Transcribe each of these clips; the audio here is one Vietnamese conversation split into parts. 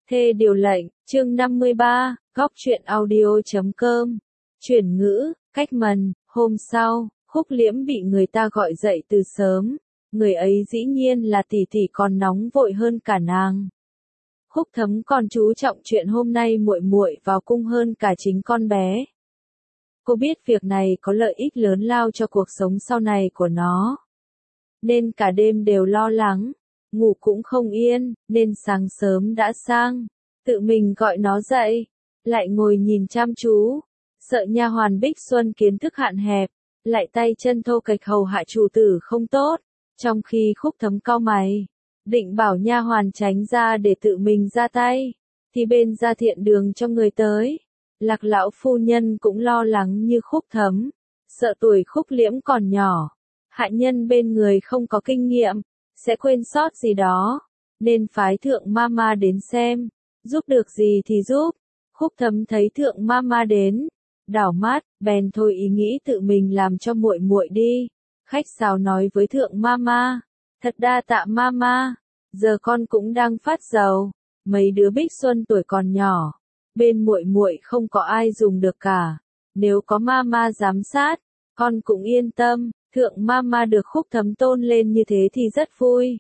Thê điều lệnh, chương 53, góc truyện audio.com. Chuyển ngữ, cách mần, hôm sau, Khúc Liễm bị người ta gọi dậy từ sớm. Người ấy dĩ nhiên là tỷ tỷ còn nóng vội hơn cả nàng. Khúc Thấm còn chú trọng chuyện hôm nay muội muội vào cung hơn cả chính con bé. Cô biết việc này có lợi ích lớn lao cho cuộc sống sau này của nó. Nên cả đêm đều lo lắng, ngủ cũng không yên, nên sáng sớm đã sang, tự mình gọi nó dậy, lại ngồi nhìn chăm chú, sợ nha hoàn Bích Xuân kiến thức hạn hẹp, lại tay chân thô kệch hầu hạ chủ tử không tốt, trong khi Khúc Thấm cau mày, định bảo nha hoàn tránh ra để tự mình ra tay, thì bên gia thiện đường cho người tới. Lạc lão phu nhân cũng lo lắng như Khúc Thấm, sợ tuổi Khúc Liễm còn nhỏ, hạ nhân bên người không có kinh nghiệm, sẽ quên sót gì đó, nên phái thượng mama đến xem, giúp được gì thì giúp. Khúc Thấm thấy thượng mama đến, đảo mắt, bèn thôi ý nghĩ tự mình làm cho muội muội đi. Khách sáo nói với thượng mama, thật đa tạ mama, giờ con cũng đang phát giàu, mấy đứa Bích Xuân tuổi còn nhỏ, bên muội muội không có ai dùng được cả, nếu có mama giám sát, con cũng yên tâm. Thượng mama được Khúc Thấm tôn lên như thế thì rất vui.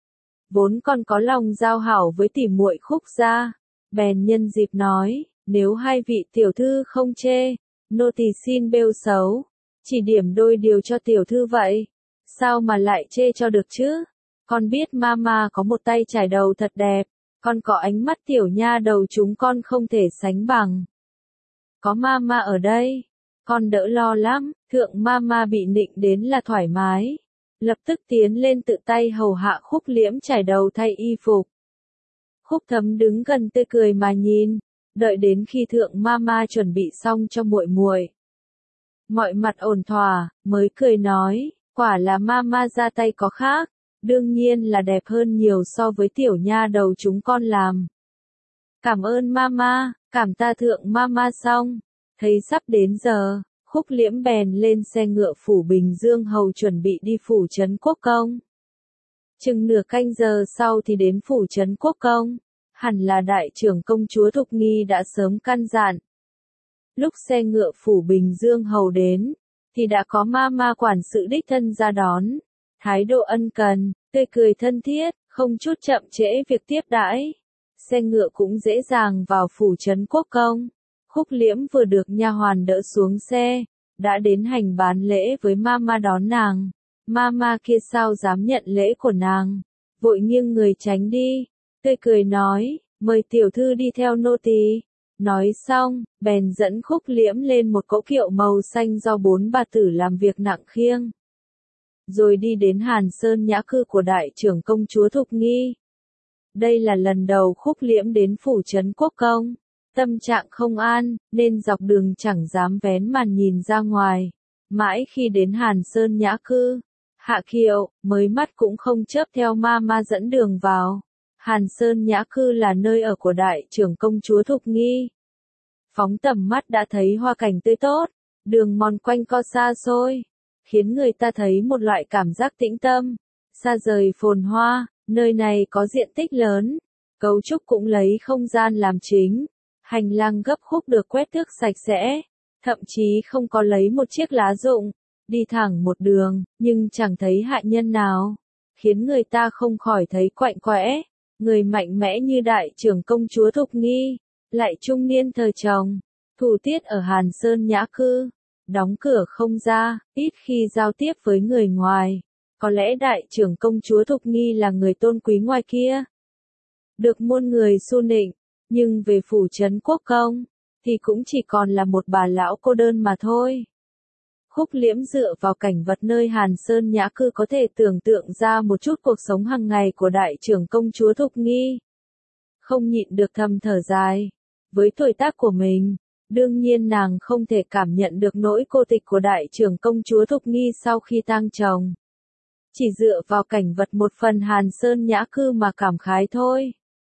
Vốn con có lòng giao hảo với tỷ muội Khúc gia, bèn nhân dịp nói, nếu hai vị tiểu thư không chê, nô tỳ xin bêu xấu, chỉ điểm đôi điều cho tiểu thư vậy, sao mà lại chê cho được chứ? Con biết mama có một tay chải đầu thật đẹp, con có ánh mắt tiểu nha đầu chúng con không thể sánh bằng. Có mama ở đây, con đỡ lo lắm. Thượng mama bị nịnh đến là thoải mái, lập tức tiến lên tự tay hầu hạ Khúc Liễm chải đầu thay y phục. Khúc Thấm đứng gần tươi cười mà nhìn, đợi đến khi thượng mama chuẩn bị xong cho muội muội, mọi mặt ổn thỏa, mới cười nói, quả là mama ra tay có khác, đương nhiên là đẹp hơn nhiều so với tiểu nha đầu chúng con làm. Cảm ơn mama, cảm ta thượng mama. Xong, thấy sắp đến giờ, Khúc Liễm bèn lên xe ngựa phủ Bình Dương hầu chuẩn bị đi phủ trấn Quốc Công. Chừng nửa canh giờ sau thì đến phủ trấn Quốc Công, hẳn là đại trưởng công chúa Thục Nghi đã sớm căn dặn. Lúc xe ngựa phủ Bình Dương hầu đến, thì đã có mama quản sự đích thân ra đón, thái độ ân cần, tươi cười thân thiết, không chút chậm trễ việc tiếp đãi. Xe ngựa cũng dễ dàng vào phủ trấn Quốc Công. Khúc Liễm vừa được nha hoàn đỡ xuống xe, đã đến hành bán lễ với mama đón nàng. Mama kia sao dám nhận lễ của nàng, vội nghiêng người tránh đi, tươi cười nói, mời tiểu thư đi theo nô tỳ. Nói xong, bèn dẫn Khúc Liễm lên một cỗ kiệu màu xanh do 4 bà tử làm việc nặng khiêng. Rồi đi đến Hàn Sơn nhã cư của đại trưởng công chúa Thục Nghi. Đây là lần đầu Khúc Liễm đến phủ trấn Quốc Công. Tâm trạng không an, nên dọc đường chẳng dám vén màn nhìn ra ngoài. Mãi khi đến Hàn Sơn nhã cư, hạ kiệu, mới mắt cũng không chớp theo mama dẫn đường vào. Hàn Sơn nhã cư là nơi ở của đại trưởng công chúa Thục Nghi. Phóng tầm mắt đã thấy hoa cảnh tươi tốt, đường mòn quanh co xa xôi, khiến người ta thấy một loại cảm giác tĩnh tâm, xa rời phồn hoa. Nơi này có diện tích lớn, cấu trúc cũng lấy không gian làm chính. Hành lang gấp khúc được quét tước sạch sẽ, thậm chí không có lấy một chiếc lá rụng, đi thẳng một đường, nhưng chẳng thấy hạ nhân nào, khiến người ta không khỏi thấy quạnh quẽ. Người mạnh mẽ như đại trưởng công chúa Thục Nghi, lại trung niên thời chồng, thủ tiết ở Hàn Sơn nhã cư, đóng cửa không ra, ít khi giao tiếp với người ngoài. Có lẽ đại trưởng công chúa Thục Nghi là người tôn quý ngoài kia, được muôn người xu nịnh. Nhưng về phủ trấn Quốc Công, thì cũng chỉ còn là một bà lão cô đơn mà thôi. Khúc Liễm dựa vào cảnh vật nơi Hàn Sơn nhã cư có thể tưởng tượng ra một chút cuộc sống hàng ngày của đại trưởng công chúa Thục Nghi. Không nhịn được thầm thở dài. Với tuổi tác của mình, đương nhiên nàng không thể cảm nhận được nỗi cô tịch của đại trưởng công chúa Thục Nghi sau khi tang chồng. Chỉ dựa vào cảnh vật một phần Hàn Sơn nhã cư mà cảm khái thôi.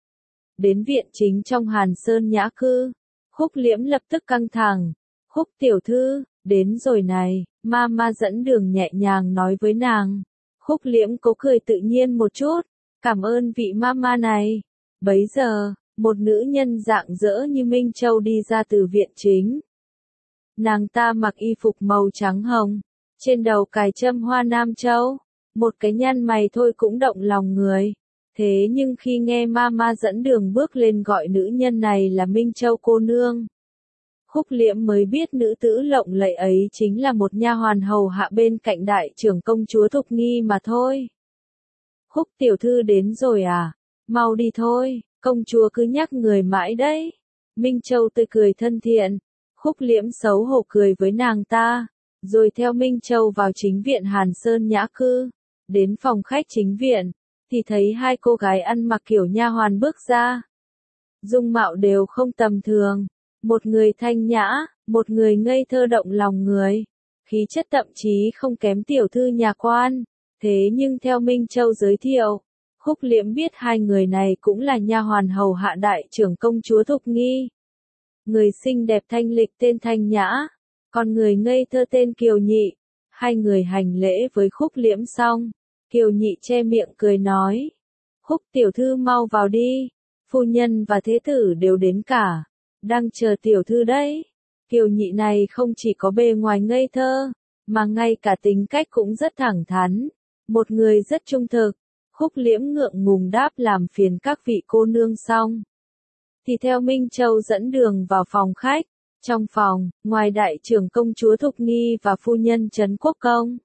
Đến viện chính trong Hàn Sơn nhã cư, Khúc Liễm lập tức căng thẳng. Khúc tiểu thư, đến rồi này, mama dẫn đường nhẹ nhàng nói với nàng. Khúc Liễm cố cười tự nhiên một chút, cảm ơn vị mama này. Bấy giờ, một nữ nhân rạng rỡ như Minh Châu đi ra từ viện chính. Nàng ta mặc y phục màu trắng hồng, trên đầu cài châm hoa Nam Châu, một cái nhăn mày thôi cũng động lòng người. Thế nhưng khi nghe Mama dẫn đường bước lên gọi nữ nhân này là Minh Châu cô nương, Khúc Liễm mới biết nữ tử lộng lẫy ấy chính là một nha hoàn hầu hạ bên cạnh đại trưởng công chúa Thục Nghi mà thôi. Khúc tiểu thư đến rồi à? Mau đi thôi, công chúa cứ nhắc người mãi đấy. Minh Châu tươi cười thân thiện, Khúc Liễm xấu hổ cười với nàng ta, rồi theo Minh Châu vào chính viện Hàn Sơn Nhã Cư. Đến phòng khách chính viện, thì thấy hai cô gái ăn mặc kiểu nha hoàn bước ra. Dung mạo đều không tầm thường, một người thanh nhã, một người ngây thơ động lòng người, khí chất thậm chí không kém tiểu thư nhà quan. Thế nhưng theo Minh Châu giới thiệu, Khúc Liễm biết hai người này cũng là nha hoàn hầu hạ đại trưởng công chúa Thục Nghi. Người xinh đẹp thanh lịch tên Thanh Nhã, còn người ngây thơ tên Kiều Nhị. Hai người hành lễ với Khúc Liễm xong, Kiều Nhị che miệng cười nói: Khúc tiểu thư mau vào đi, phu nhân và thế tử đều đến cả, đang chờ tiểu thư đấy. Kiều Nhị này không chỉ có bề ngoài ngây thơ, mà ngay cả tính cách cũng rất thẳng thắn, một người rất trung thực. Khúc Liễm ngượng ngùng đáp làm phiền các vị cô nương xong, thì theo Minh Châu dẫn đường vào phòng khách. Trong phòng, ngoài đại trưởng công chúa Thục Nghi và phu nhân Trấn Quốc Công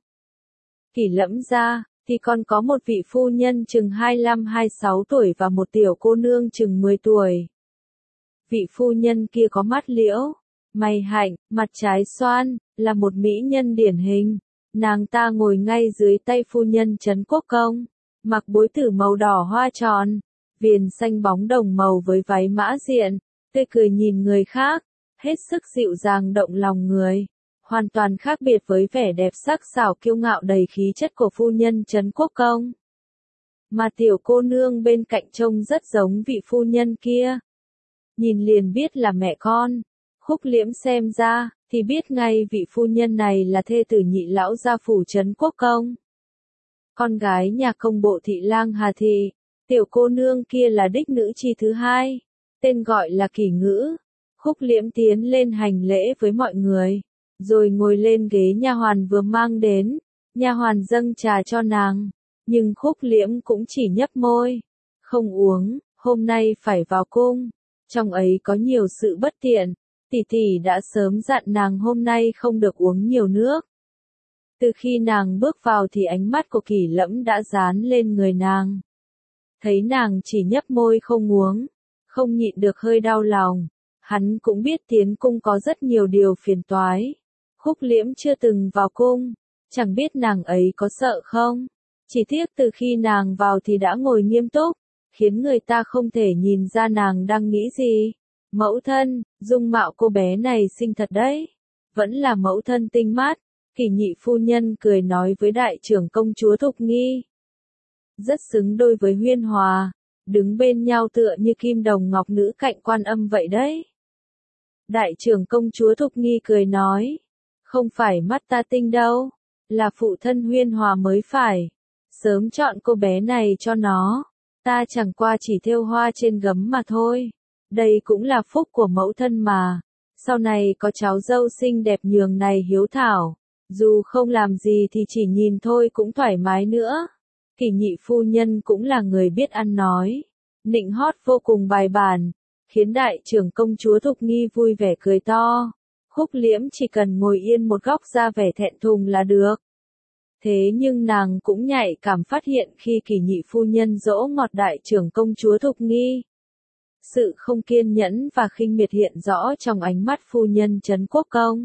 Kỷ Lẫm ra, thì còn có một vị phu nhân chừng 25-26 tuổi và một tiểu cô nương chừng 10 tuổi. Vị phu nhân kia có mắt liễu, mày hạnh, mặt trái xoan, là một mỹ nhân điển hình. Nàng ta ngồi ngay dưới tay phu nhân Trấn Quốc Công, mặc bối tử màu đỏ hoa tròn, viền xanh bóng đồng màu với váy mã diện, tươi cười nhìn người khác, hết sức dịu dàng động lòng người, hoàn toàn khác biệt với vẻ đẹp sắc sảo kiêu ngạo đầy khí chất của phu nhân Trấn Quốc Công. Mà tiểu cô nương bên cạnh trông rất giống vị phu nhân kia. Nhìn liền biết là mẹ con. Khúc Liễm xem ra, thì biết ngay vị phu nhân này là thê tử Nhị lão gia phủ Trấn Quốc Công, con gái nhà công bộ thị lang Hà Thị. Tiểu cô nương kia là đích nữ chi thứ hai, tên gọi là Kỷ Ngữ. Khúc Liễm tiến lên hành lễ với mọi người, rồi ngồi lên ghế nha hoàn vừa mang đến. Nha hoàn dâng trà cho nàng, nhưng Khúc Liễm cũng chỉ nhấp môi, không uống, hôm nay phải vào cung, trong ấy có nhiều sự bất tiện, tỷ tỷ đã sớm dặn nàng hôm nay không được uống nhiều nước. Từ khi nàng bước vào thì ánh mắt của Kỷ Lẫm đã dán lên người nàng. Thấy nàng chỉ nhấp môi không uống, không nhịn được hơi đau lòng. Hắn cũng biết tiến cung có rất nhiều điều phiền toái. Khúc Liễm chưa từng vào cung, chẳng biết nàng ấy có sợ không. Chỉ tiếc từ khi nàng vào thì đã ngồi nghiêm túc, khiến người ta không thể nhìn ra nàng đang nghĩ gì. Mẫu thân, dung mạo cô bé này xinh thật đấy. Vẫn là mẫu thân tinh mát. Kỷ Nhị phu nhân cười nói với đại trưởng công chúa Thục Nghi. Rất xứng đôi với Huyên Hòa, đứng bên nhau tựa như kim đồng ngọc nữ cạnh Quan Âm vậy đấy. Đại trưởng công chúa Thục Nghi cười nói, không phải mắt ta tinh đâu, là phụ thân Huyên Hòa mới phải. Sớm chọn cô bé này cho nó, ta chẳng qua chỉ thêu hoa trên gấm mà thôi. Đây cũng là phúc của mẫu thân mà, sau này có cháu dâu xinh đẹp nhường này hiếu thảo, dù không làm gì thì chỉ nhìn thôi cũng thoải mái nữa. Kỷ Nhị phu nhân cũng là người biết ăn nói, nịnh hót vô cùng bài bản, khiến đại trưởng công chúa Thục Nghi vui vẻ cười to. Khúc Liễm chỉ cần ngồi yên một góc ra vẻ thẹn thùng là được. Thế nhưng nàng cũng nhạy cảm phát hiện khi Kỷ Nhị phu nhân dỗ ngọt đại trưởng công chúa Thục Nghi. Sự không kiên nhẫn và khinh miệt hiện rõ trong ánh mắt phu nhân Trấn Quốc Công.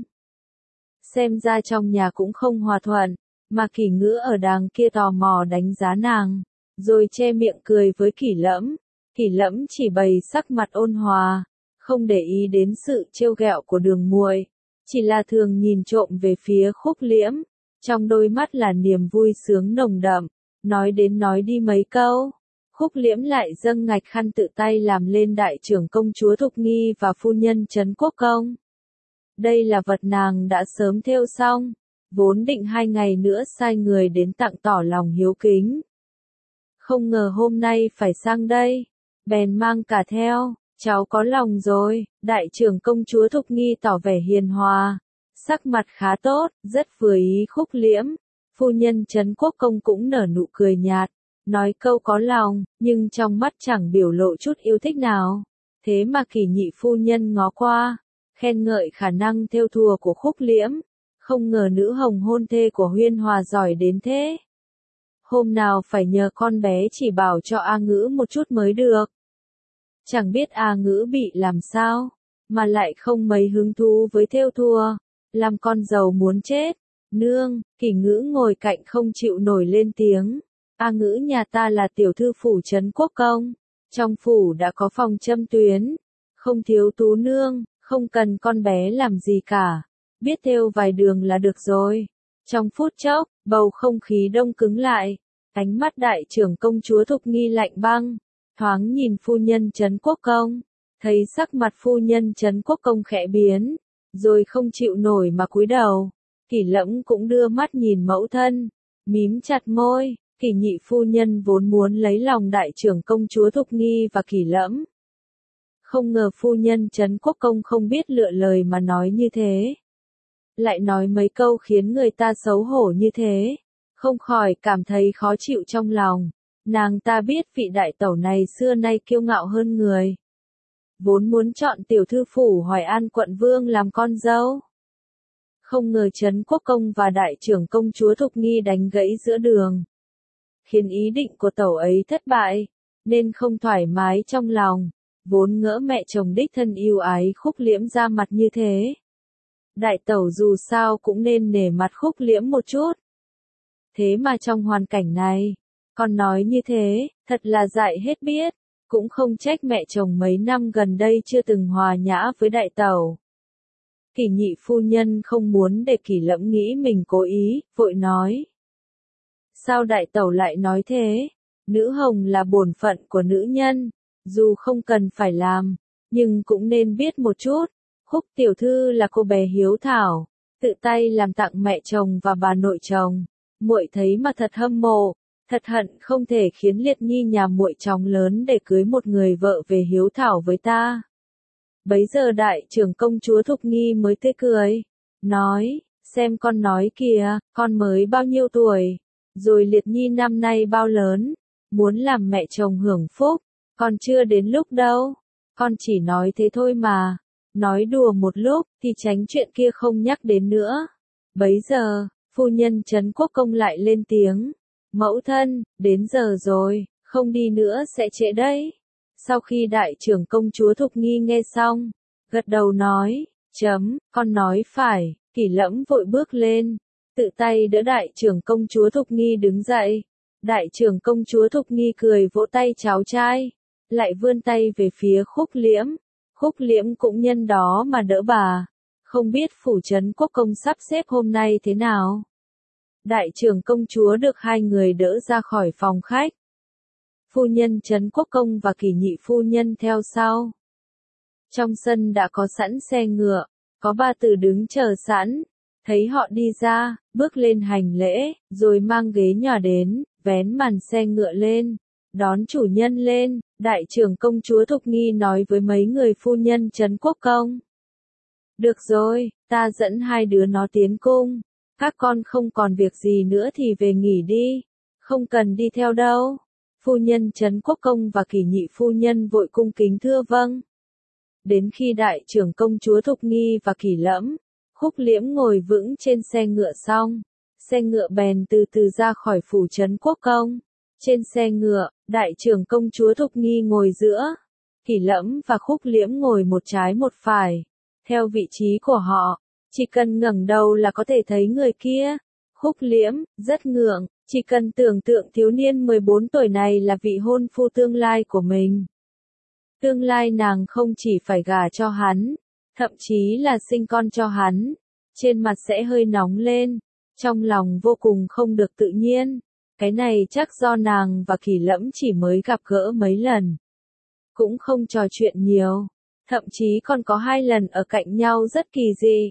Xem ra trong nhà cũng không hòa thuận, mà Kỷ Ngữ ở đàng kia tò mò đánh giá nàng, rồi che miệng cười với Kỷ Lẫm. Kỷ Lẫm chỉ bày sắc mặt ôn hòa, không để ý đến sự trêu ghẹo của Đường muội, chỉ là thường nhìn trộm về phía Khúc Liễm, trong đôi mắt là niềm vui sướng nồng đậm. Nói đến nói đi mấy câu, Khúc Liễm lại dâng ngạch khăn tự tay làm lên đại trưởng công chúa Thục Nghi và phu nhân Trấn Quốc Công. Đây là vật nàng đã sớm thêu xong, vốn định 2 ngày nữa sai người đến tặng tỏ lòng hiếu kính. Không ngờ hôm nay phải sang đây, bèn mang cả theo. Cháu có lòng rồi, đại trưởng công chúa Thục Nghi tỏ vẻ hiền hòa, sắc mặt khá tốt, rất vừa ý Khúc Liễm. Phu nhân Trấn Quốc Công cũng nở nụ cười nhạt, nói câu có lòng, nhưng trong mắt chẳng biểu lộ chút yêu thích nào. Thế mà Kỷ nhị phu nhân ngó qua, khen ngợi khả năng thêu thùa của Khúc Liễm, không ngờ nữ hồng hôn thê của Huyên Hòa giỏi đến thế. Hôm nào phải nhờ con bé chỉ bảo cho A Ngữ một chút mới được. Chẳng biết A Ngữ bị làm sao, mà lại không mấy hứng thú với thêu thùa, làm con dâu muốn chết. Nương, Kỷ Ngữ ngồi cạnh không chịu nổi lên tiếng. A Ngữ nhà ta là tiểu thư phủ Trấn Quốc Công, trong phủ đã có phòng châm tuyến, không thiếu tú nương, không cần con bé làm gì cả, biết thêu vài đường là được rồi. Trong phút chốc, bầu không khí đông cứng lại, ánh mắt đại trưởng công chúa Thục Nghi lạnh băng, thoáng nhìn phu nhân Trấn Quốc Công, thấy sắc mặt phu nhân Trấn Quốc Công khẽ biến, rồi không chịu nổi mà cúi đầu. Kỷ Lẫm cũng đưa mắt nhìn mẫu thân, mím chặt môi. Kỷ nhị phu nhân vốn muốn lấy lòng đại trưởng công chúa Thục Nghi và Kỷ Lẫm. Không ngờ phu nhân Trấn Quốc Công không biết lựa lời mà nói như thế. Lại nói mấy câu khiến người ta xấu hổ như thế, không khỏi cảm thấy khó chịu trong lòng. Nàng ta biết vị đại tẩu này xưa nay kiêu ngạo hơn người. Vốn muốn chọn tiểu thư phủ Hoài An quận vương làm con dâu. Không ngờ Trấn Quốc Công và đại trưởng công chúa Thục Nghi đánh gãy giữa đường, khiến ý định của tẩu ấy thất bại, nên không thoải mái trong lòng, vốn ngỡ mẹ chồng đích thân yêu ái Khúc Liễm ra mặt như thế. Đại tẩu dù sao cũng nên nể mặt Khúc Liễm một chút. Thế mà trong hoàn cảnh này, con nói như thế, thật là dại hết biết, cũng không trách mẹ chồng mấy năm gần đây chưa từng hòa nhã với đại tẩu. Kỷ nhị phu nhân không muốn để Kỷ Lẫm nghĩ mình cố ý, vội nói. Sao đại tẩu lại nói thế? Nữ hồng là bổn phận của nữ nhân, dù không cần phải làm, nhưng cũng nên biết một chút. Khúc tiểu thư là cô bé hiếu thảo, tự tay làm tặng mẹ chồng và bà nội chồng. Muội thấy mà thật hâm mộ, thật hận không thể khiến Liệt Nhi nhà muội chóng lớn để cưới một người vợ về hiếu thảo với ta. Bấy giờ đại trưởng công chúa Thục Nghi mới tươi cười, nói, xem con nói kìa, con mới bao nhiêu tuổi, rồi Liệt Nhi năm nay bao lớn, muốn làm mẹ chồng hưởng phúc, còn chưa đến lúc đâu, con chỉ nói thế thôi mà, nói đùa một lúc thì tránh chuyện kia không nhắc đến nữa. Bấy giờ, phu nhân Trấn Quốc Công lại lên tiếng, mẫu thân, đến giờ rồi, không đi nữa sẽ trễ đấy. Sau khi đại trưởng công chúa Thục Nghi nghe xong, gật đầu nói, con nói phải. Kỷ Lẫm vội bước lên, tự tay đỡ đại trưởng công chúa Thục Nghi đứng dậy. Đại trưởng công chúa Thục Nghi cười vỗ tay cháu trai, lại vươn tay về phía Khúc Liễm. Khúc Liễm cũng nhân đó mà đỡ bà, không biết phủ Trấn Quốc Công sắp xếp hôm nay thế nào. Đại trưởng công chúa được hai người đỡ ra khỏi phòng khách. Phu nhân Trấn Quốc Công và Kỷ nhị phu nhân theo sau. Trong sân đã có sẵn xe ngựa, có ba tử đứng chờ sẵn, thấy họ đi ra, bước lên hành lễ, rồi mang ghế nhỏ đến, vén màn xe ngựa lên, đón chủ nhân lên. Đại trưởng công chúa Thục Nghi nói với mấy người phu nhân Trấn Quốc Công. Được rồi, ta dẫn hai đứa nó tiến cung, các con không còn việc gì nữa thì về nghỉ đi, không cần đi theo đâu. Phu nhân Trấn Quốc Công và Kỷ nhị phu nhân vội cung kính thưa vâng. Đến khi đại trưởng công chúa Thục Nghi và Kỷ Lẫm, Khúc Liễm ngồi vững trên xe ngựa xong, xe ngựa bèn từ từ ra khỏi phủ Trấn Quốc Công. Trên xe ngựa, đại trưởng công chúa Thục Nghi ngồi giữa, Kỷ Lẫm và Khúc Liễm ngồi một trái một phải, theo vị trí của họ, chỉ cần ngẩng đầu là có thể thấy người kia. Khúc Liễm, rất ngượng, chỉ cần tưởng tượng thiếu niên 14 tuổi này là vị hôn phu tương lai của mình. Tương lai nàng không chỉ phải gả cho hắn, thậm chí là sinh con cho hắn. Trên mặt sẽ hơi nóng lên, trong lòng vô cùng không được tự nhiên. Cái này chắc do nàng và Kỷ Lẫm chỉ mới gặp gỡ mấy lần, cũng không trò chuyện nhiều, thậm chí còn có 2 lần ở cạnh nhau rất kỳ dị,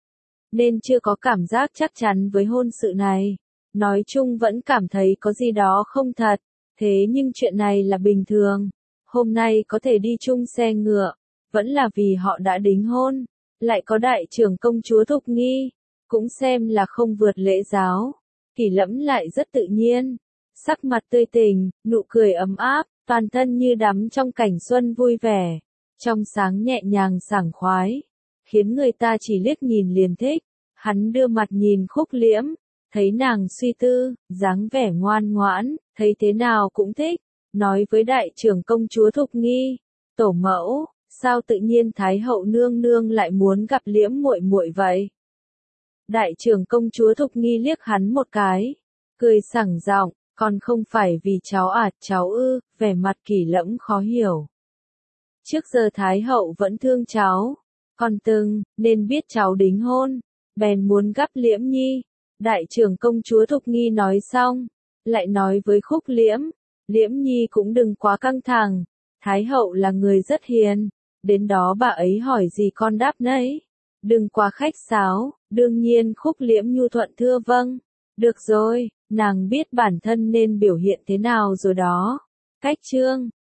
nên chưa có cảm giác chắc chắn với hôn sự này. Nói chung vẫn cảm thấy có gì đó không thật, thế nhưng chuyện này là bình thường. hôm nay có thể đi chung xe ngựa, vẫn là vì họ đã đính hôn, lại có đại trưởng công chúa Thục Nghi, cũng xem là không vượt lễ giáo. Kỷ Lẫm lại rất tự nhiên, sắc mặt tươi tỉnh, nụ cười ấm áp, toàn thân như đắm trong cảnh xuân vui vẻ, trong sáng nhẹ nhàng sảng khoái, khiến người ta chỉ liếc nhìn liền thích. Hắn đưa mặt nhìn Khúc Liễm, thấy nàng suy tư, dáng vẻ ngoan ngoãn, thấy thế nào cũng thích, nói với đại trưởng công chúa Thục Nghi, tổ mẫu, sao tự nhiên Thái hậu nương nương lại muốn gặp Liễm muội muội vậy? Đại trưởng công chúa Thục Nghi liếc hắn một cái, cười sảng giọng, còn không phải vì cháu à, cháu ư, vẻ mặt Kỷ Lẫm khó hiểu. Trước giờ Thái hậu vẫn thương cháu, còn nên biết cháu đính hôn, bèn muốn gắp Liễm Nhi. Đại trưởng công chúa Thục Nghi nói xong, lại nói với Khúc Liễm, Liễm Nhi cũng đừng quá căng thẳng, Thái hậu là người rất hiền, đến đó bà ấy hỏi gì con đáp nấy, đừng quá khách sáo. Đương nhiên Khúc Liễm nhu thuận thưa vâng, được rồi, nàng biết bản thân nên biểu hiện thế nào rồi đó. Cách chương